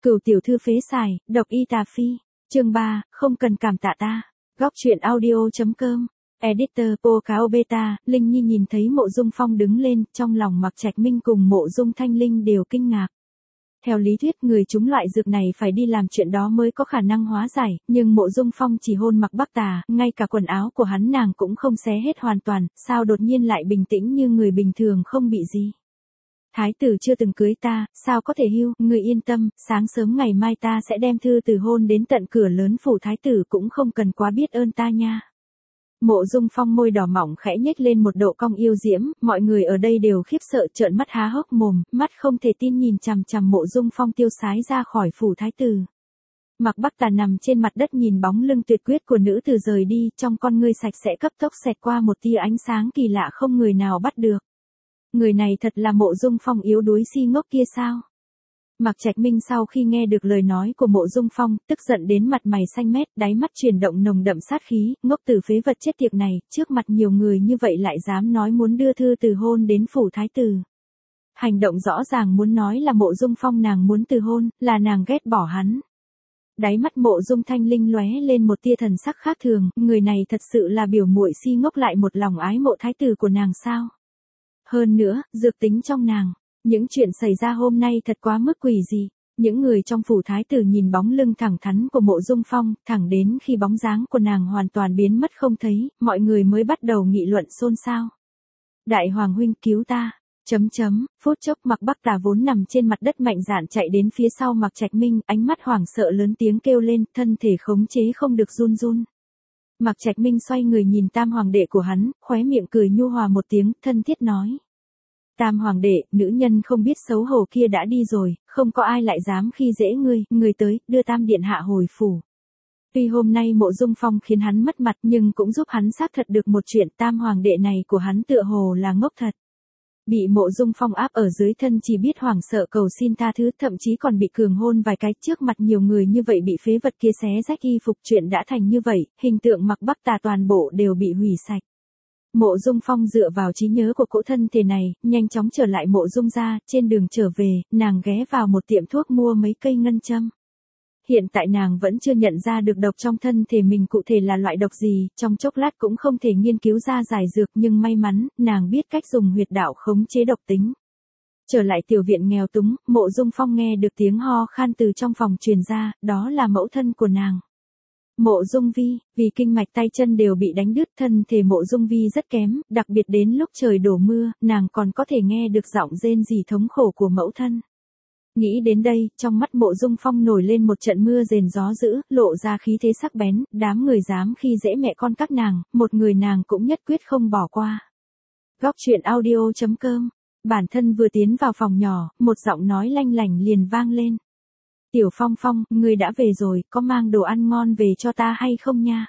Cửu tiểu thư phế xài, độc y tà phi. Chương 3, không cần cảm tạ ta. Góc truyện audio.com. Editor Pocao Beta. Linh Nhi nhìn thấy Mộ Dung Phong đứng lên, trong lòng Mạc Trạch Minh cùng Mộ Dung Thanh Linh đều kinh ngạc. Theo lý thuyết người trúng loại dược này phải đi làm chuyện đó mới có khả năng hóa giải, nhưng Mộ Dung Phong chỉ hôn Mạc Bắc Tà, ngay cả quần áo của hắn nàng cũng không xé hết hoàn toàn, sao đột nhiên lại bình tĩnh như người bình thường không bị gì. Thái tử chưa từng cưới ta, sao có thể hưu, ngươi yên tâm, sáng sớm ngày mai ta sẽ đem thư từ hôn đến tận cửa lớn phủ thái tử cũng không cần quá biết ơn ta nha. Mộ Dung Phong môi đỏ mỏng khẽ nhếch lên một độ cong yêu diễm, mọi người ở đây đều khiếp sợ trợn mắt há hốc mồm, mắt không thể tin nhìn chằm chằm Mộ Dung Phong tiêu sái ra khỏi phủ thái tử. Mạc Bắc Tà nằm trên mặt đất nhìn bóng lưng tuyệt quyết của nữ tử rời đi, trong con ngươi sạch sẽ cấp tốc xẹt qua một tia ánh sáng kỳ lạ không người nào bắt được. Người này thật là Mộ Dung Phong yếu đuối si ngốc kia sao? Mạc Trạch Minh sau khi nghe được lời nói của Mộ Dung Phong, tức giận đến mặt mày xanh mét, đáy mắt chuyển động nồng đậm sát khí, ngốc tử phế vật chết tiệt này, trước mặt nhiều người như vậy lại dám nói muốn đưa thư từ hôn đến phủ thái tử. Hành động rõ ràng muốn nói là Mộ Dung Phong nàng muốn từ hôn, là nàng ghét bỏ hắn. Đáy mắt Mộ Dung Thanh Linh lóe lên một tia thần sắc khác thường, người này thật sự là biểu muội si ngốc lại một lòng ái mộ thái tử của nàng sao? Hơn nữa, dược tính trong nàng. Những chuyện xảy ra hôm nay thật quá mức quỷ dị. Những người trong phủ thái tử nhìn bóng lưng thẳng thắn của Mộ Dung Phong, thẳng đến khi bóng dáng của nàng hoàn toàn biến mất không thấy, mọi người mới bắt đầu nghị luận xôn xao. Đại hoàng huynh cứu ta. Phút chốc Mạc Bắc Tà vốn nằm trên mặt đất mạnh dạn chạy đến phía sau Mạc Trạch Minh, ánh mắt hoảng sợ lớn tiếng kêu lên, thân thể khống chế không được run run. Mạc Trạch Minh xoay người nhìn tam hoàng đệ của hắn, khóe miệng cười nhu hòa một tiếng, thân thiết nói. Tam hoàng đệ, nữ nhân không biết xấu hổ kia đã đi rồi, không có ai lại dám khi dễ ngươi tới, đưa tam điện hạ hồi phủ. Tuy hôm nay Mộ Dung Phong khiến hắn mất mặt nhưng cũng giúp hắn xác thật được một chuyện, tam hoàng đệ này của hắn tựa hồ là ngốc thật. Bị Mộ Dung Phong áp ở dưới thân chỉ biết hoảng sợ cầu xin tha thứ, thậm chí còn bị cường hôn vài cái, trước mặt nhiều người như vậy bị phế vật kia xé rách y phục, chuyện đã thành như vậy, hình tượng Mạc Bắc Tà toàn bộ đều bị hủy sạch. Mộ Dung Phong dựa vào trí nhớ của cỗ thân thể này, nhanh chóng trở lại Mộ Dung gia, trên đường trở về, nàng ghé vào một tiệm thuốc mua mấy cây ngân châm. Hiện tại nàng vẫn chưa nhận ra được độc trong thân thể mình cụ thể là loại độc gì, trong chốc lát cũng không thể nghiên cứu ra giải dược, nhưng may mắn, nàng biết cách dùng huyệt đạo khống chế độc tính. Trở lại tiểu viện nghèo túng, Mộ Dung Phong nghe được tiếng ho khan từ trong phòng truyền ra, đó là mẫu thân của nàng. Mộ Dung Vi, vì kinh mạch tay chân đều bị đánh đứt, thân thể Mộ Dung Vi rất kém, đặc biệt đến lúc trời đổ mưa, nàng còn có thể nghe được giọng rên rỉ thống khổ của mẫu thân. Nghĩ đến đây, trong mắt Mộ Dung Phong nổi lên một trận mưa rền gió dữ, lộ ra khí thế sắc bén, đám người dám khi dễ mẹ con các nàng, một người nàng cũng nhất quyết không bỏ qua. Góc truyện audio.com. Bản thân vừa tiến vào phòng nhỏ, một giọng nói lanh lảnh liền vang lên. Tiểu Phong Phong, ngươi đã về rồi, có mang đồ ăn ngon về cho ta hay không nha?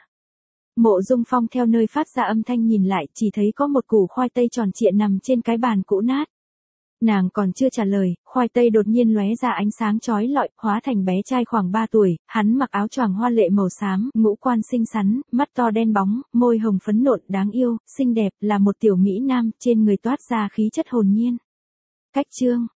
Mộ Dung Phong theo nơi phát ra âm thanh nhìn lại, chỉ thấy có một củ khoai tây tròn trịa nằm trên cái bàn cũ nát. Nàng còn chưa trả lời, khoai tây đột nhiên lóe ra ánh sáng chói lọi, hóa thành bé trai khoảng 3 tuổi, hắn mặc áo choàng hoa lệ màu xám, ngũ quan xinh xắn, mắt to đen bóng, môi hồng phấn nộn đáng yêu, xinh đẹp, là một tiểu mỹ nam, trên người toát ra khí chất hồn nhiên. Cách chương